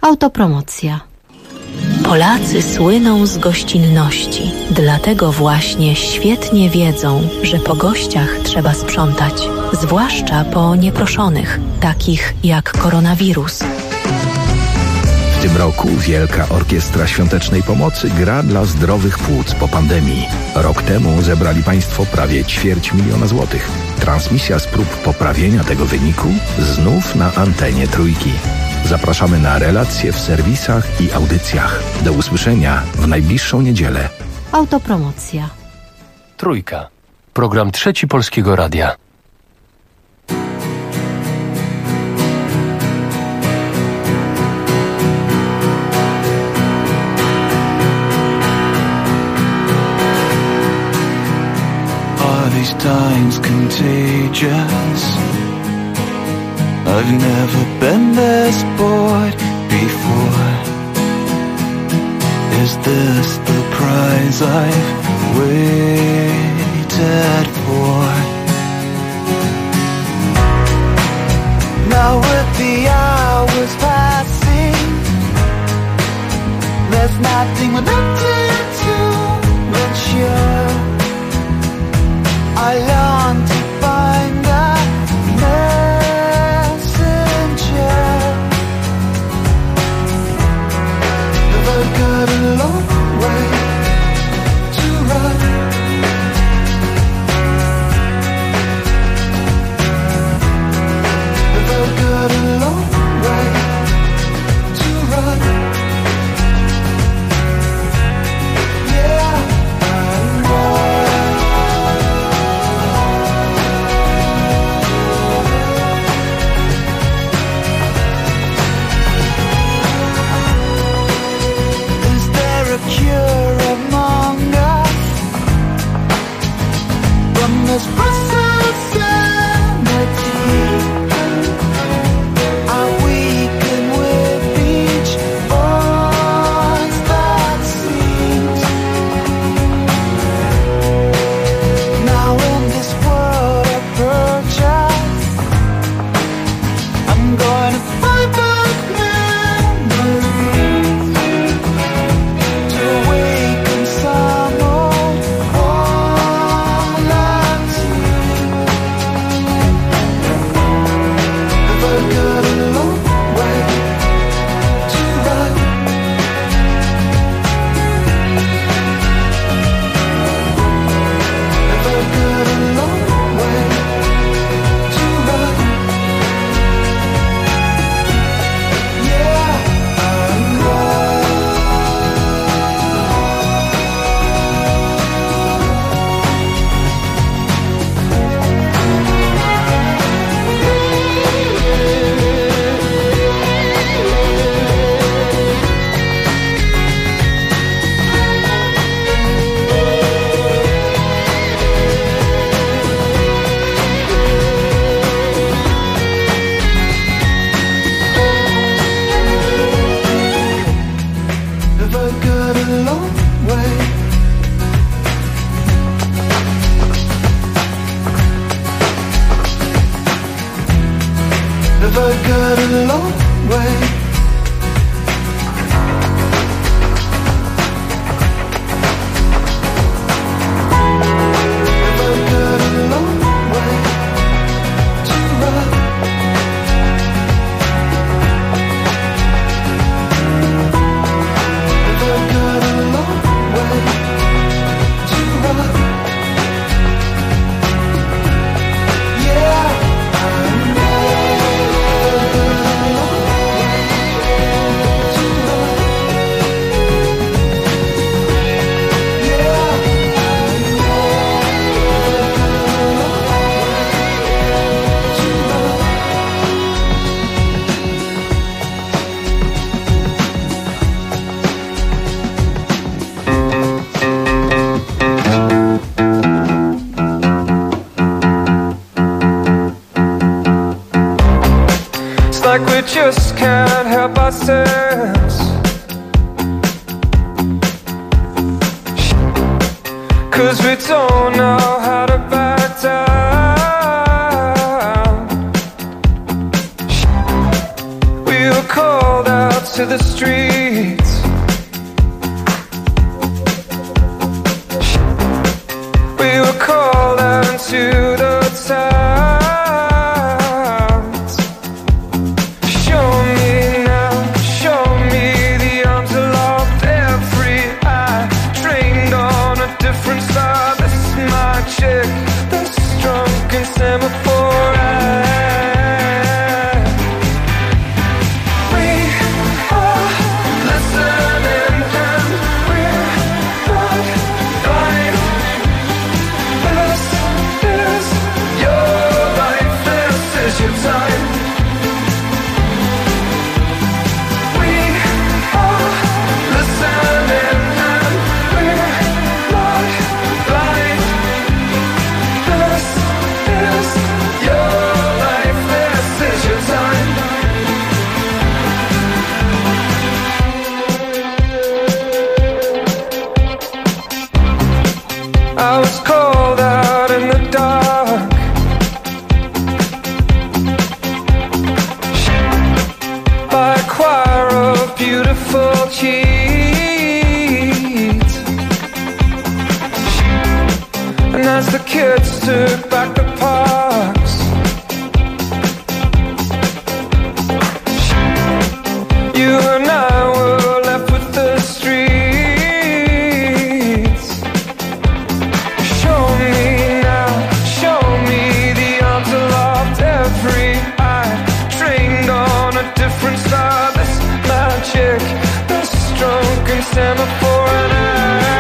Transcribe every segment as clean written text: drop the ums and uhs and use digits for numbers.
Autopromocja. Polacy słyną z gościnności, dlatego właśnie świetnie wiedzą, że po gościach trzeba sprzątać, zwłaszcza po nieproszonych, takich jak koronawirus. W tym roku Wielka Orkiestra Świątecznej Pomocy gra dla zdrowych płuc po pandemii. Rok temu zebrali Państwo prawie 250 000 złotych. Transmisja z prób poprawienia tego wyniku znów na antenie Trójki. Zapraszamy na relacje w serwisach i audycjach. Do usłyszenia w najbliższą niedzielę. Autopromocja. Trójka. Program Trzeci Polskiego Radia. Are these times contagious? I've never been this bored before. Is this the prize I've waited for? Now with the hours passing, there's nothing to ensure. I long to find a got a long way to run. I've got a long way to run. Yeah, I know. Cure among us from this process sanity. Are weakened with each voice that sings. Now in this world of purchase, I'm going to find back memories. Just can't help ourselves, 'cause we don't know how to back down. We were called out to the streets. We were called out into the towns. Show me now, show me the arms aloft, every eye trained on a different star. This is my chick, the drunken semaphore eye. We are listening and we're not blind. This is your life, this is your time. We are listening and we're not blind. This is your life, this is your time. I was called out in the dark by a choir of beautiful cheats. And as the kids took back the parks, you and I were left with the streets. Show me now, show me the arms aloft, every eye trained on a different star. This magic, this drunken semaphore and I.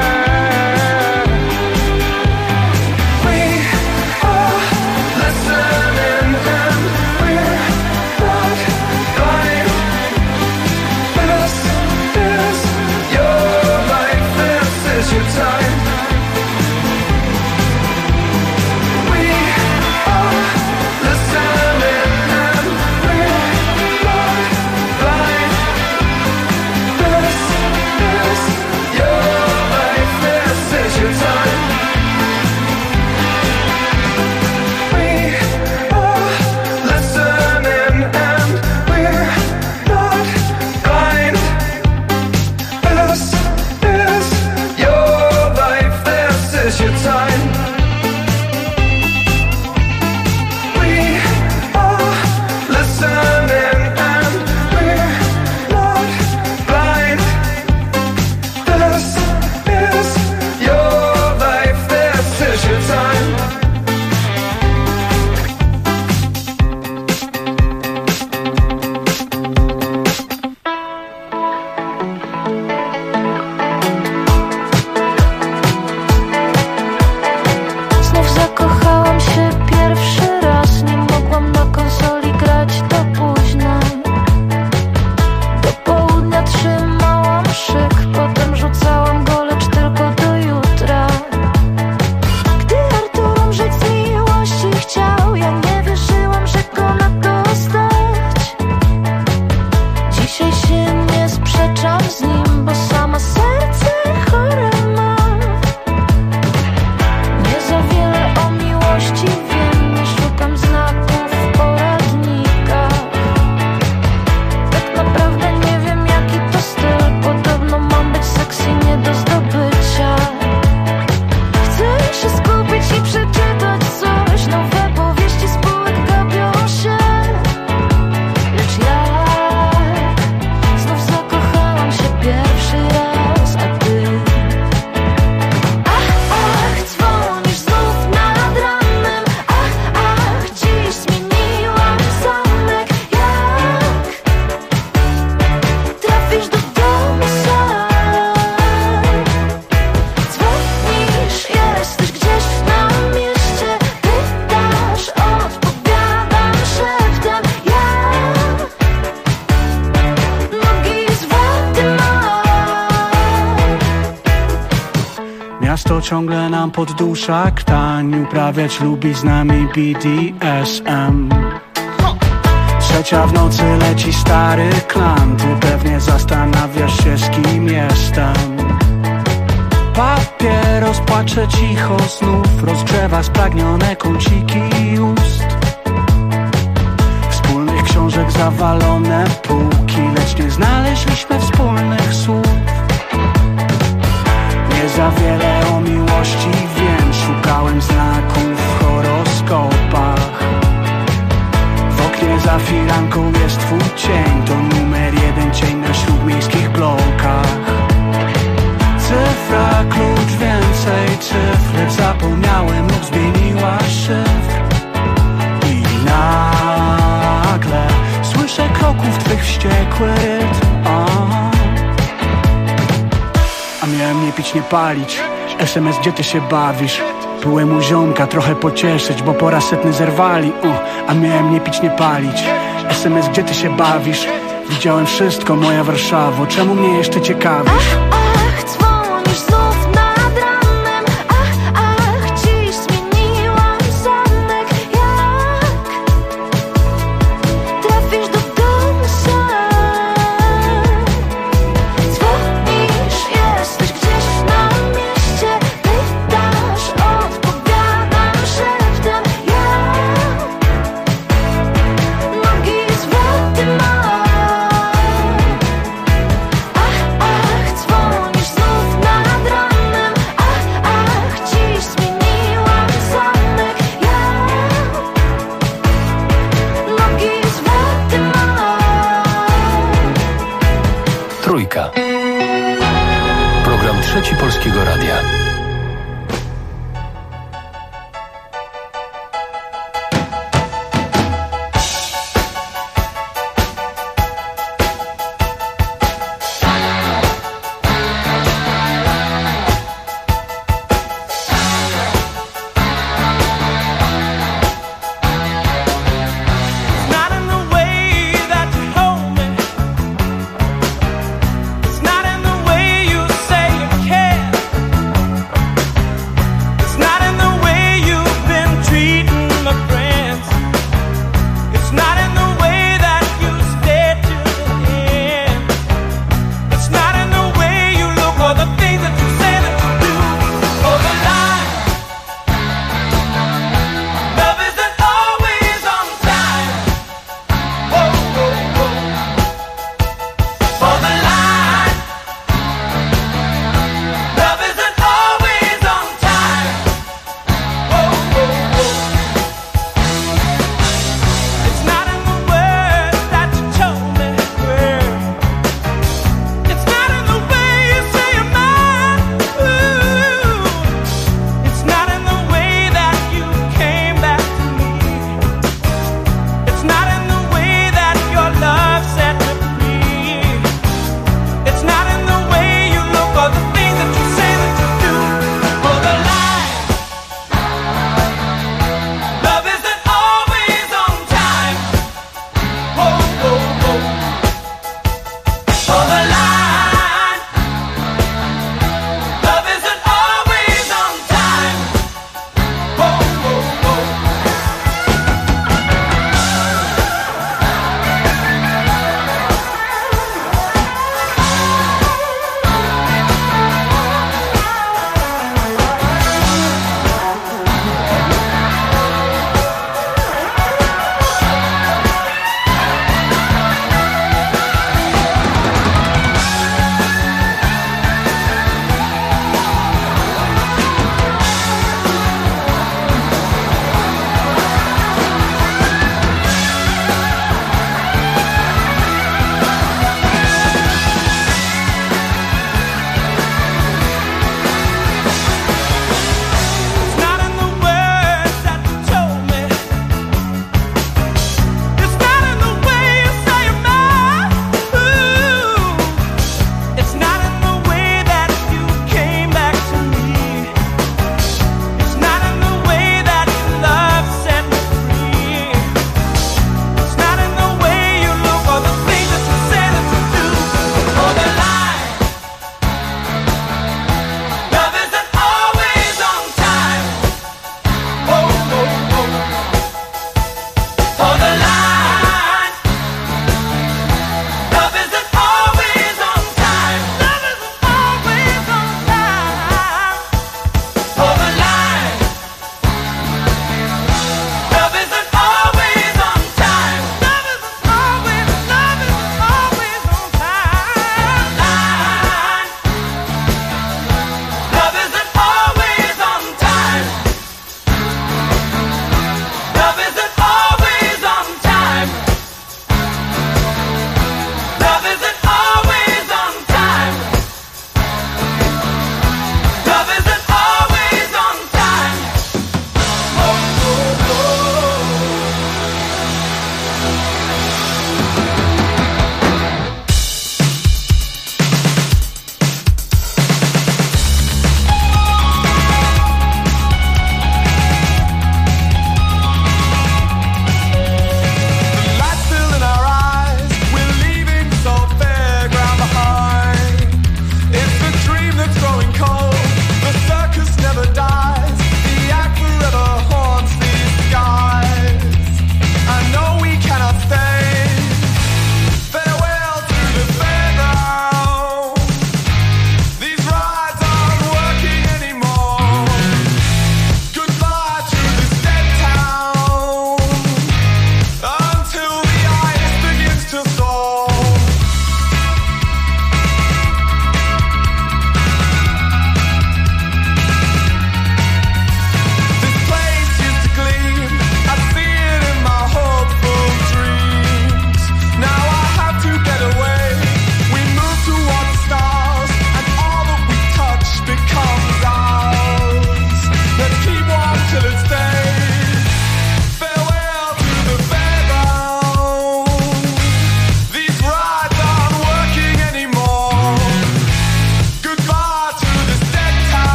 We are listening and we're not blind. This is your life, this is your time. We are listening and we're not blind. This is your life, this is your time. We are listening and we're not blind. This is your life, this is your time. We are listening and we're not blind. This is your life, this is your time. Znów zakochałam się pierwszy raz. Nie mogłam na konsoli grać do późna. Do południa trzymałam szyk, potem rzucałam go, lecz tylko do jutra. Gdy Artur umrzeć z miłości chciał, ja nie wierzyłam, że go na to stać. Dzisiaj się nie sprzeczam z nim, bo sama serce chore mam. Nie za wiele o miłości wiem, nie szukam znaków w poradnikach. Tak naprawdę nie wiem, jaki to styl, podobno mam być sexy nie do zdobycia. Chcę się skupić i przeczytać coś, nowe powieści spółek gapią się. Lecz ja znów zakochałam się pierwszy raz, a ty? Ach, dzwonisz znów nad ranem. Ach, dziś zmieniłam zamek. Jak trafisz do domu sam? Dzwonisz, jesteś gdzieś na mieście. Pytasz, odpowiadam szeptem. Ja nogi z waty mam. Miasto ciągle nam poddusza ktań, uprawiać lubi z nami BDSM. Trzecia w nocy leci stary klan, ty pewnie zastanawiasz się, z kim jestem. Papieros płacze cicho znów, rozgrzewa spragnione kąciki ust. Wspólnych książek zawalone półki, w twych wściekły rytm. A miałem nie pić, nie palić. SMS, gdzie ty się bawisz? Byłem u ziomka trochę pocieszyć, bo po raz setny zerwali. A miałem nie pić, nie palić. SMS, gdzie ty się bawisz? Widziałem wszystko, moja Warszawo. Czemu mnie jeszcze ciekawisz? Ach, dzwonisz znów nad ranem. Ach, dziś zmieniłam zamek. Jak trafisz do domu sam? Dzwonisz, jesteś gdzieś na mieście. Pytasz, odpowiadam szeptem. Jak nogi zwroty mam. Ach, dzwonisz znów nad ranem. Ach, dziś zmieniłam zamek. Jak nogi zwroty mam. Trójka. Program Trzeci Polskiego Radia. Not in the way that you hold me. It's not in the way you say you care.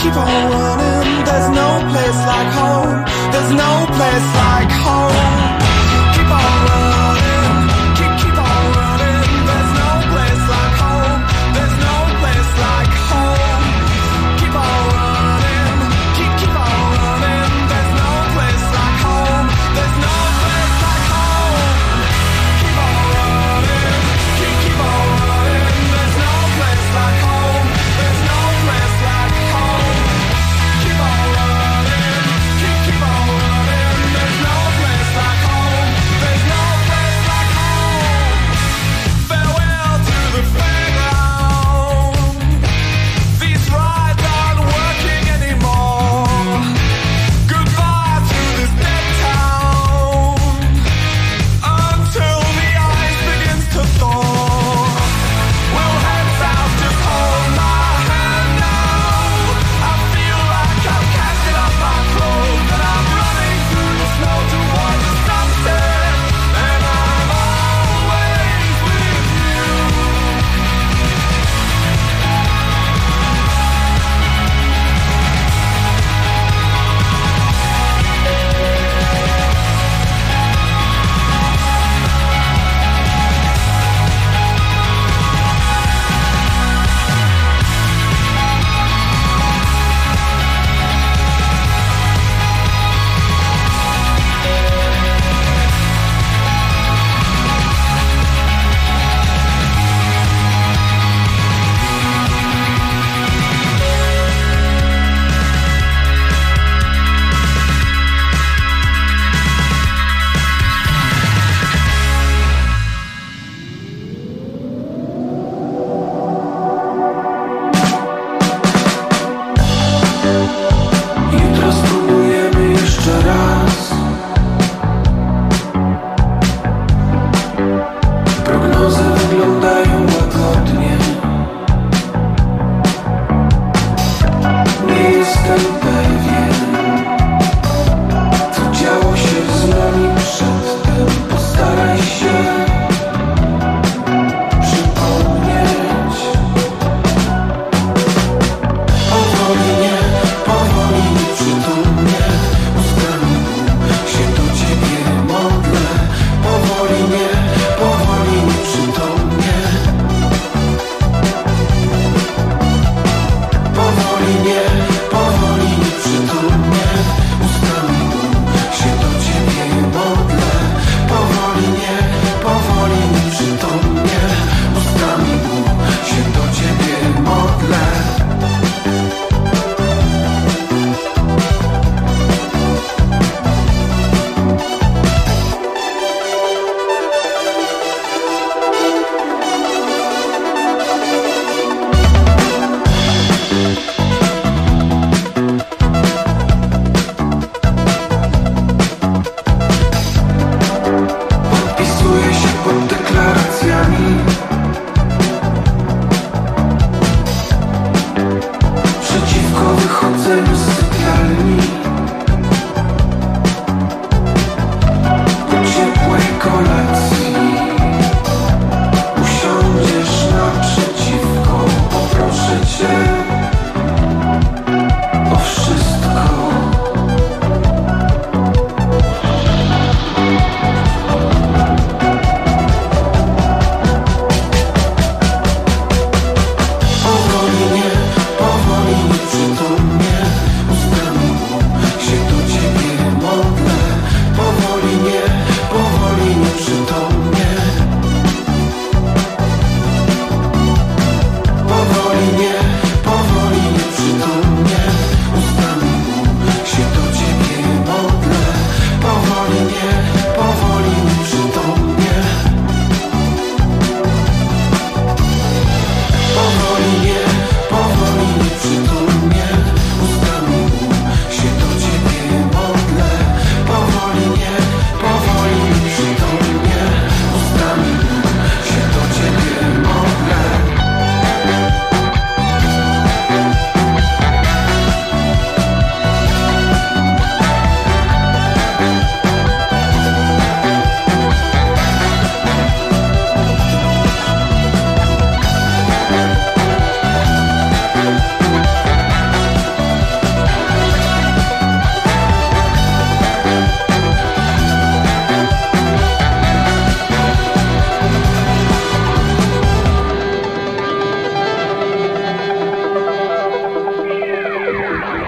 keep on running. There's no place like home. There's no place like home. Keep on running. Keep on running. There's no place like home. There's no place like home. Keep on running. Keep on running. There's no place like home. There's no place like home. Keep on running. Keep on running. There's no place like home. There's no place like home. Keep on running. Keep on running. There's no place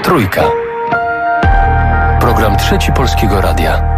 Trójka. Program Trzeci Polskiego Radia.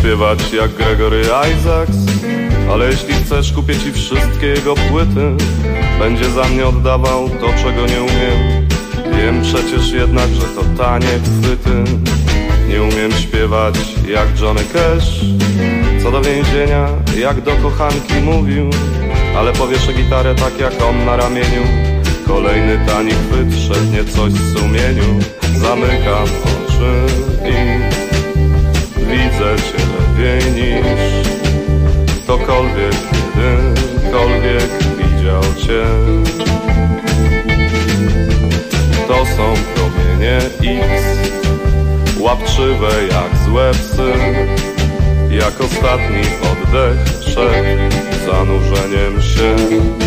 śpiewać jak Gregory Isaacs, ale jeśli chcesz, kupię ci wszystkie jego płyty. Będzie za mnie oddawał to, czego nie umiem. Wiem przecież jednak, że to tanie chwyty. Nie umiem śpiewać jak Johnny Cash, co do więzienia, jak do kochanki mówił, ale powieszę gitarę tak jak on na ramieniu. Kolejny tani chwyt, szepnie coś w sumieniu. Zamykam oczy i widzę cię lepiej niż ktokolwiek, kiedykolwiek widział cię. To są promienie X, łapczywe jak złe psy, jak ostatni oddech przed zanurzeniem się.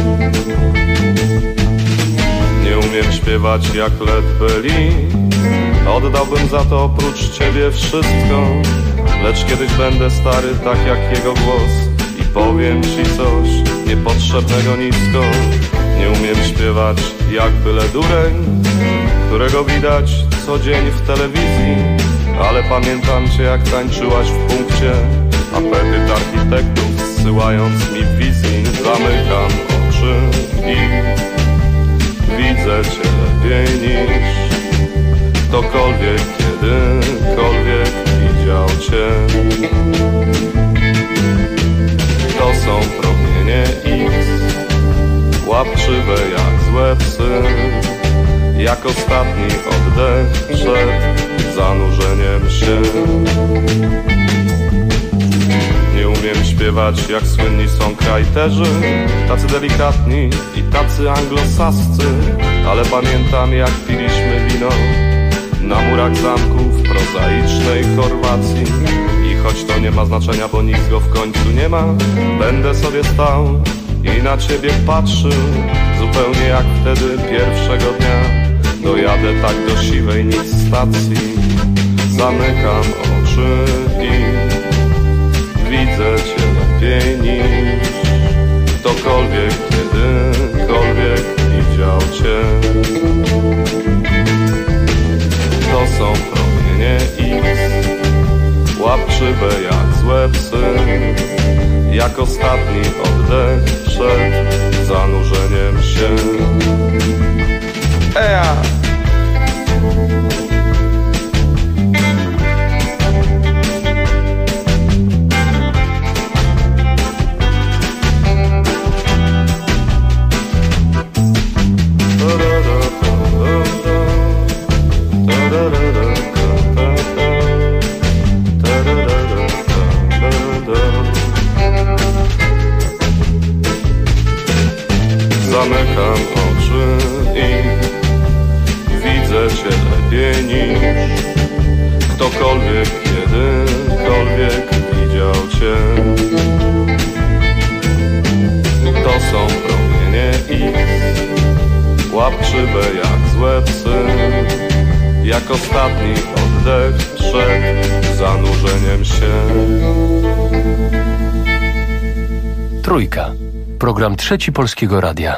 Nie umiem śpiewać jak Led Belly, oddałbym za to oprócz ciebie wszystko. Lecz kiedyś będę stary tak jak jego głos i powiem ci coś niepotrzebnego nisko. Nie umiem śpiewać jak byle dureń, którego widać co dzień w telewizji, ale pamiętam cię jak tańczyłaś w punkcie, apetyt architektów zsyłając mi wizji. Zamykam oczy i widzę cię lepiej niż ktokolwiek, kiedykolwiek widział cię. To są promienie X, łapczywe jak złe psy, jak ostatni oddech przed zanurzeniem się. Nie umiem śpiewać jak słynni songwriterzy, tacy delikatni i tacy anglosascy, ale pamiętam jak piliśmy wino na murach zamku w prozaicznej Chorwacji. I choć to nie ma znaczenia, bo nic go w końcu nie ma, będę sobie stał i na ciebie patrzył, zupełnie jak wtedy pierwszego dnia. Dojadę tak do siwej nic stacji, zamykam oczy i widzę cię lepiej niż ktokolwiek, kiedykolwiek widział cię. To są promienie X, łapczywe jak złe psy, jak ostatni oddech przed zanurzeniem się. Eja! Zamykam oczy i widzę cię lepiej niż ktokolwiek, kiedykolwiek widział cię. To są promienie X, łapczywe jak złe psy, jak ostatni oddech przed zanurzeniem się. Trójka. Program Trzeci Polskiego Radia.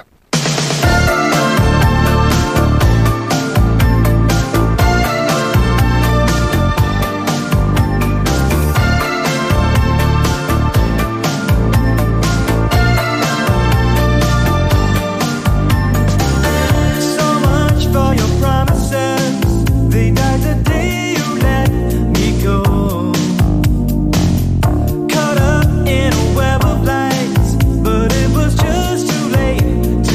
Caught up in a web of lights, but it was just too late.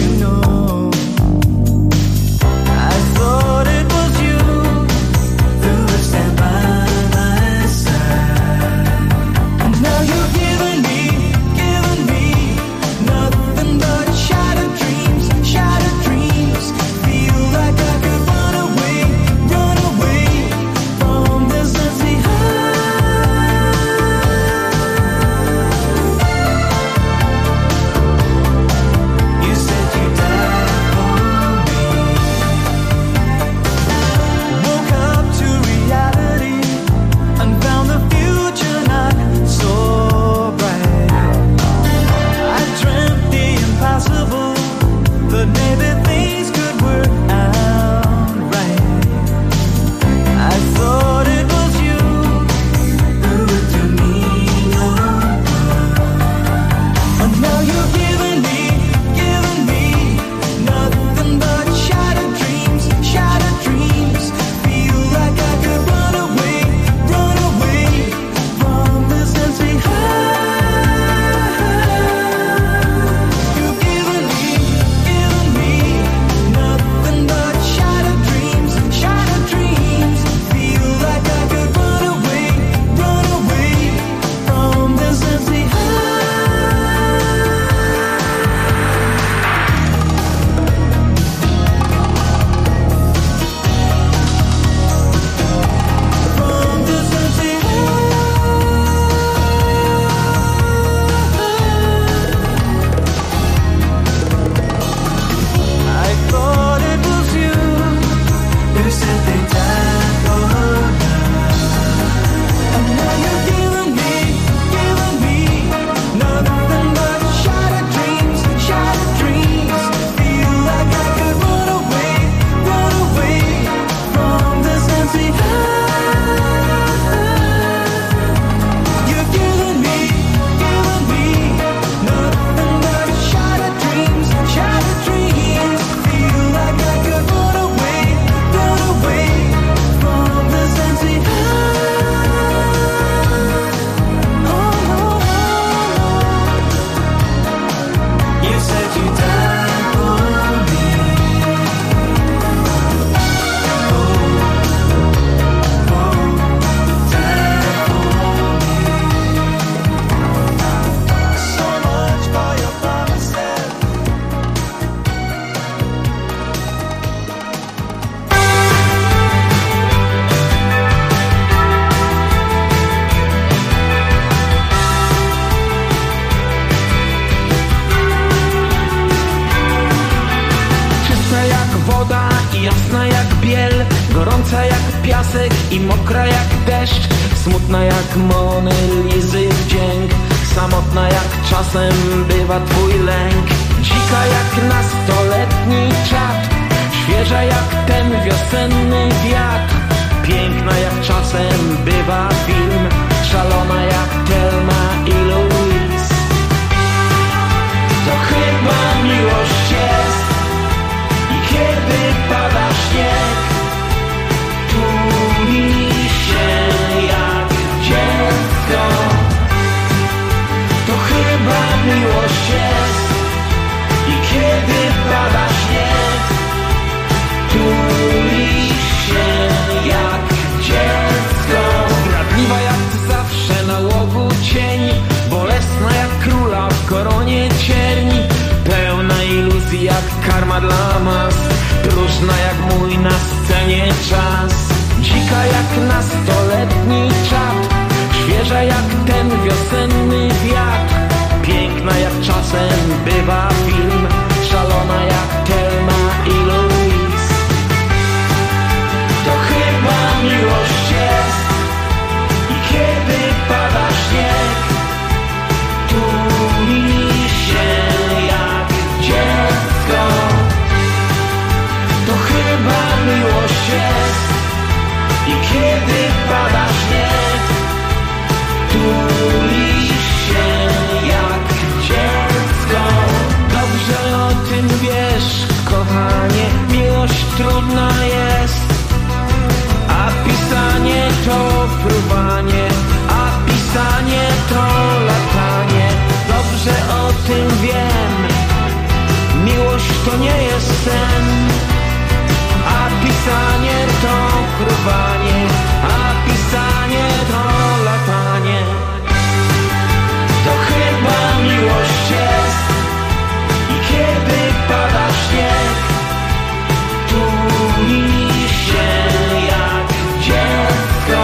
i mokra jak deszcz, smutna jak Mony Lizy wdzięk, samotna jak czasem bywa twój lęk, dzika jak nastoletni czad, świeża jak ten wiosenny wiatr, piękna jak czasem bywa film, szalona jak Thelma i Louise. To chyba miłość jest i kiedy pada śnieg, tuli się jak dziecko. To chyba miłość jest i kiedy pada śnieg, tuli się jak dziecko. Zdradliwa jak zawsze na łogu cień, bolesna jak króla w koronie cierni, pełna iluzji jak karma dla mas, próżna jak mój na scenie czas, dzika jak nastoletni czad, świeża jak ten wiosenny wiatr, piękna jak czasem bywa film, szalona jak Thelma i Louise. To chyba miłość jest i kiedy pada śnieg, tuli się jak dziecko. To chyba miłość jest i kiedy pada śnieg, tuli się jak dziecko. Dobrze o tym wiesz, kochanie, miłość trudna jest, a pisanie to fruwanie, a pisanie to latanie. Dobrze o tym wiem, miłość to nie jest sen, a pisanie to fruwanie, a pisanie to latanie. To chyba miłość jest i kiedy pada śnieg, tuli się jak dziecko.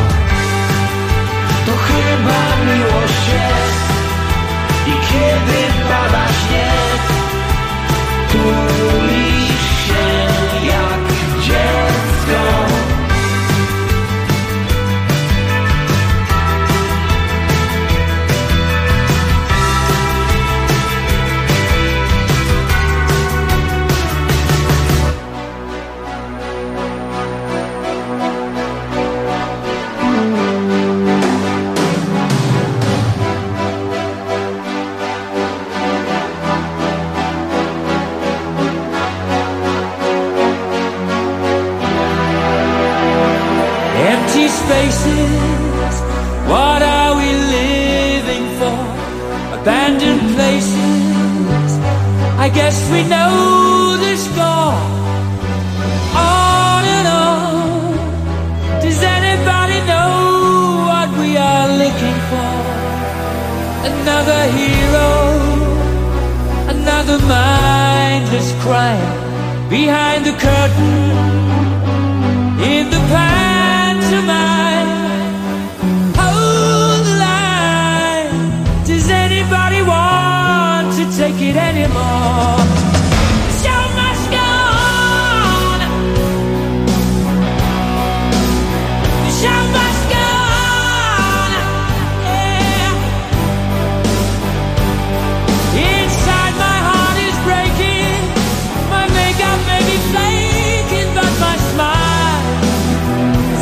To chyba miłość jest i kiedy pada śnieg, tuli się jak dziecko. Empty spaces, what are we living for? Abandoned places, I guess we know the score. On and on, does anybody know what we are looking for? Another hero, another mindless crime, behind the curtain, in the pantomime. Hold the line, does anybody want to take it anymore? The show must go on, the show must go on, yeah. Inside my heart is breaking, my makeup may be flaking, but my smile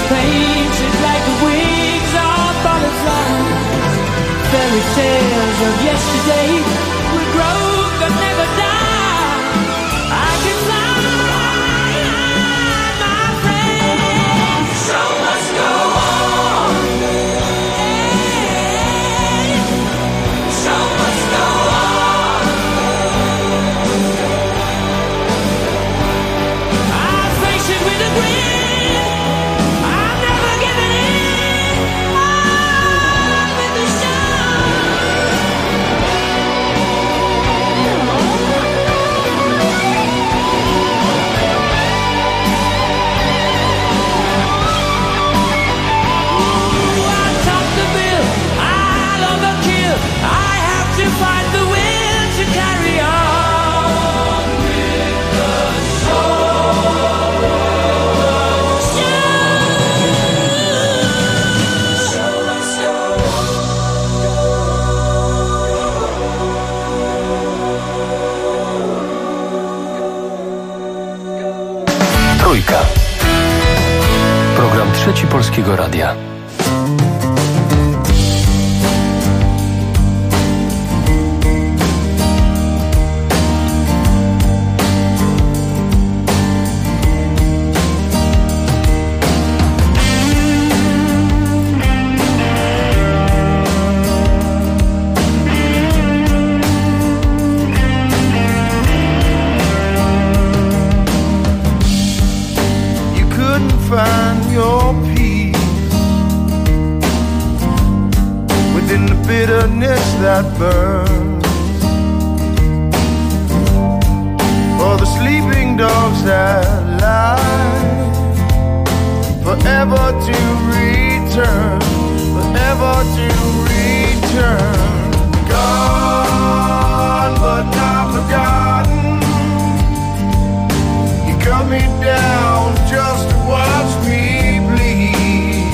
painted like the wings of butterflies. Fairy tales of yesterday will grow but never die. I can fly, my friend. So must go on. So must go on. I face it with a grin. I'm never giving in. On with the find the will to carry on with the sorrow. Trójka. Program Trzeci Polskiego Radia. Find your peace within the bitterness that burns. For the sleeping dogs that lie, forever to return, forever to return. Gone but not forgotten. You cut me down just to watch me bleed.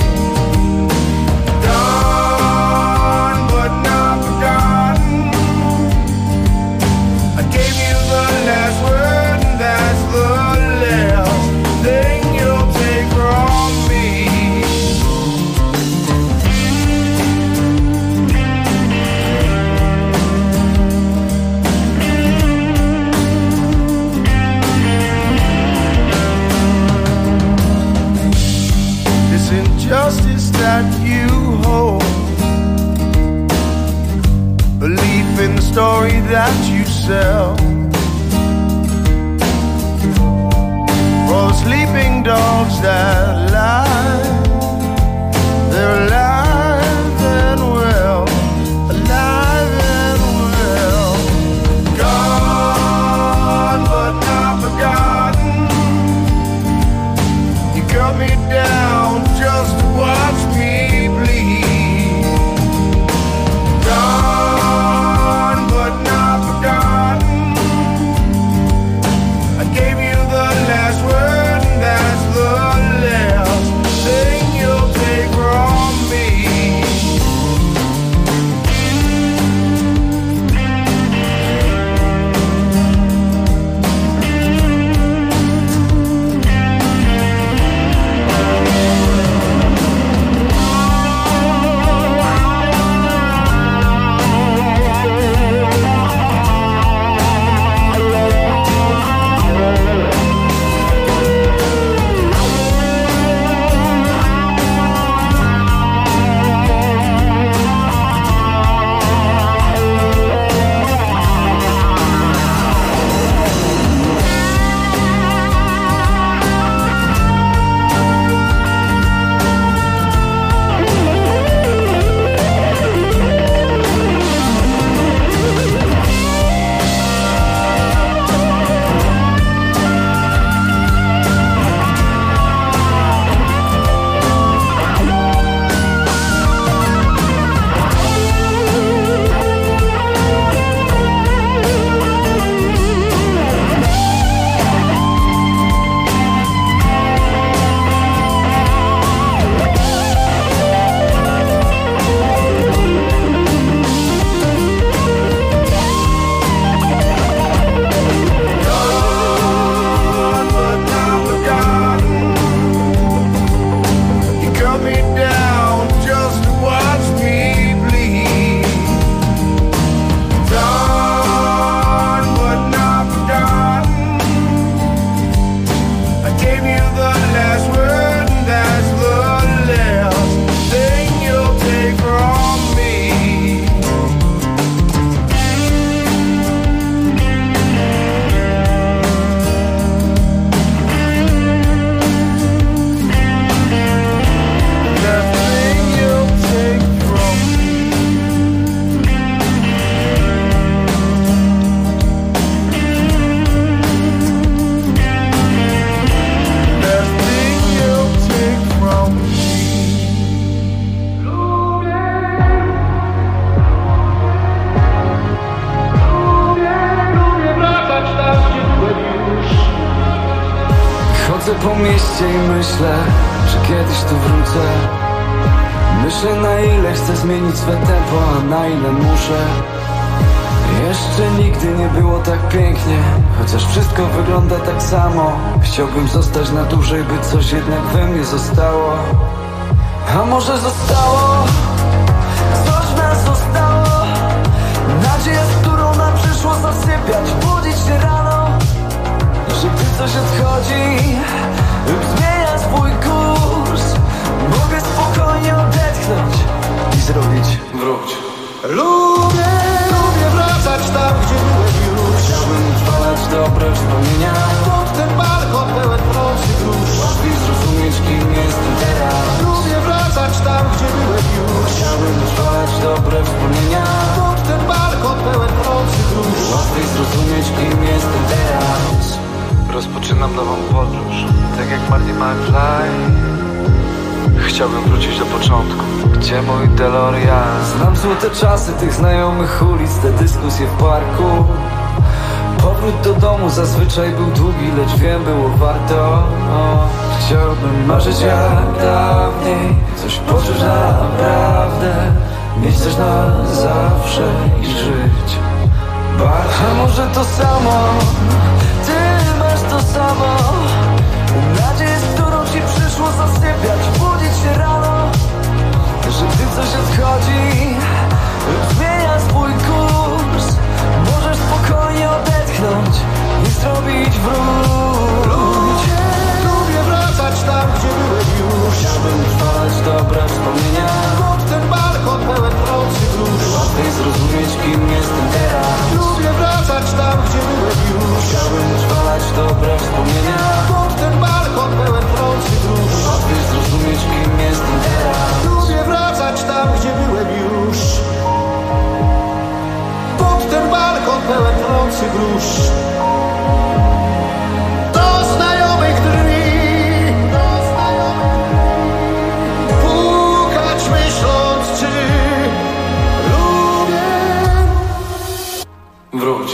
Gone but not forgotten. I gave you the last word, and that's the last thing you'll take from me. Injustice that you hold, belief in the story that you sell. For the sleeping dogs that lie, they're alive and well, alive and well. Gone but not forgotten. You cut me down just to watch me bleed. Gone but not forgotten. I gave you the last word, and that's the last thing mieście i myślę, że kiedyś tu wrócę. Myślę, na ile chcę zmienić swe tempo, a na ile muszę. Jeszcze nigdy nie było tak pięknie, chociaż wszystko wygląda tak samo. Chciałbym zostać na dłużej, by coś jednak we mnie zostało. A może zostało? Coś w nas zostało. Nadzieja, z którą nam przyszło zasypiać, budzić się rano. Że gdy coś odchodzi lub zmienia swój kurs, mogę spokojnie odetchnąć i zrobić wróć. Lubię wracać tam, gdzie byłem już. Chciałbym utrwalać dobre wspomnienia. Pod ten balkon pełen nocy grusz. Łatwiej zrozumieć, kim jestem teraz. Lubię wracać tam, gdzie byłem już. Chciałbym utrwalać dobre wspomnienia. Pod ten balkon pełen nocy grusz. Łatwiej zrozumieć, kim jestem teraz. Rozpoczynam nową podróż, tak jak Marty McFly. Chciałbym wrócić do początku. Gdzie mój DeLorean? Znam złote czasy tych znajomych ulic, te dyskusje w parku. Powrót do domu zazwyczaj był długi, lecz wiem, było warto. Chciałbym marzyć jak dawniej, coś poczuć naprawdę, mieć coś na zawsze i żyć. A może to samo, ty masz to samo. Nadzieję, z którą ci przyszło zasypiać, budzić się rano. Że gdy coś odchodzi lub zmienia swój kurs, możesz spokojnie odetchnąć i zrobić wróć. Lubię wracać tam, gdzie byłem już. Chciałbym utrwalać dobre wspomnienia. Pod ten balkon pełen nocy grusz. Łatwiej zrozumieć, kim jestem teraz. Lubię wracać tam, gdzie byłem już. Chciałbym utrwalać dobre wspomnienia. Pod ten balkon pełen nocy grusz. Łatwiej zrozumieć, kim jestem teraz. Lubię wracać tam, gdzie byłem już. Pod ten balkon pełen nocy grusz. Do znajomych drzwi pukać, myśląc, czy lubię. Wróć.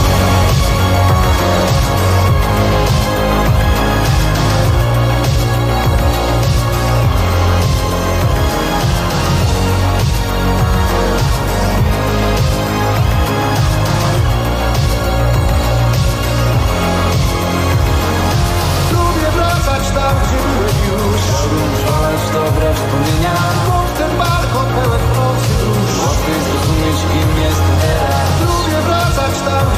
Tam, gdzie byłem już. Chciałbym utrwalać dobre wspomnienia. Pod ten balkon pełen nocy grusz. Łatwiej zrozumieć, kim jestem teraz. Lubię wracać tam,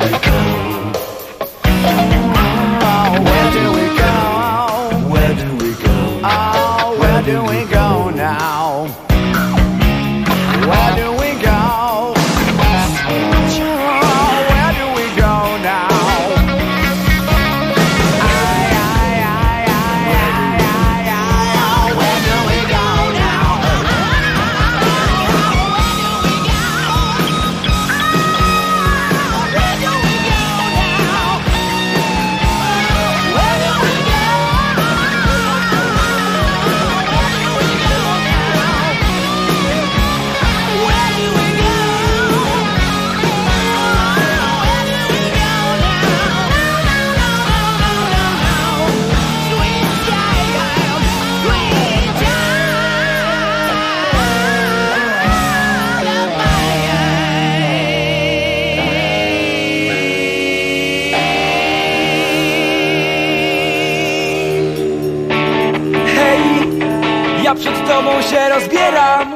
Ja przed tobą się rozbieram,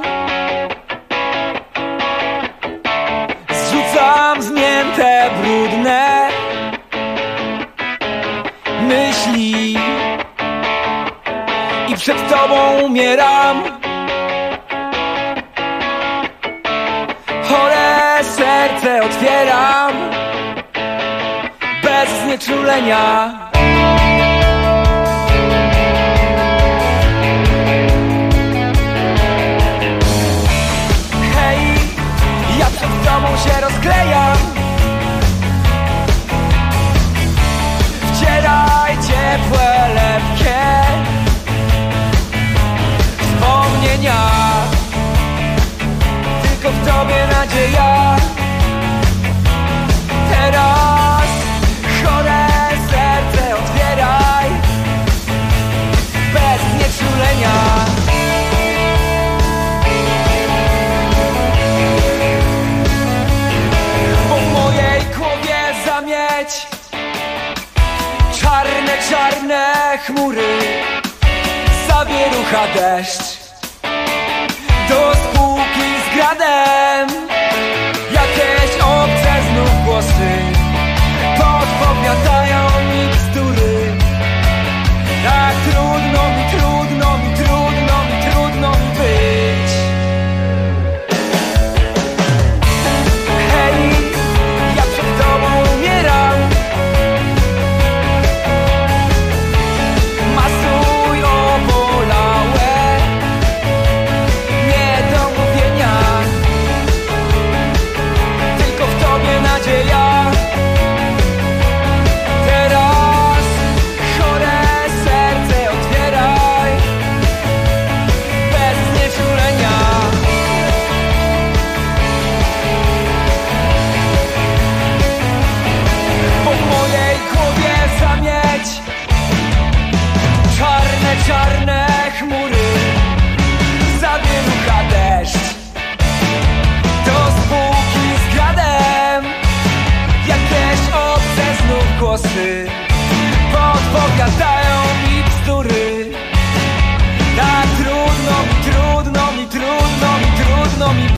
zrzucam zmięte, brudne myśli i przed tobą umieram. Chore serce otwieram bez znieczulenia. Ja przed tobą się rozklejam, wcieraj ciepłe, lepkie wspomnienia. Tylko w tobie nadzieja. Teraz chore serce otwieraj bez znieczulenia. Czarne chmury, zawierucha deszcz, do spółki z gradem. Jakieś obce znów głosy podpowiadają mi bzdury. Tak trudno mi być. Hej, ja przed tobą umieram. Teraz chore serce otwieraj bez znieczulenia. Po mojej głowie zamieć czarne chmury, zawierucha deszcz, do spółki z gradem. Jakieś obce znów głosy podpowiadają mi bzdury.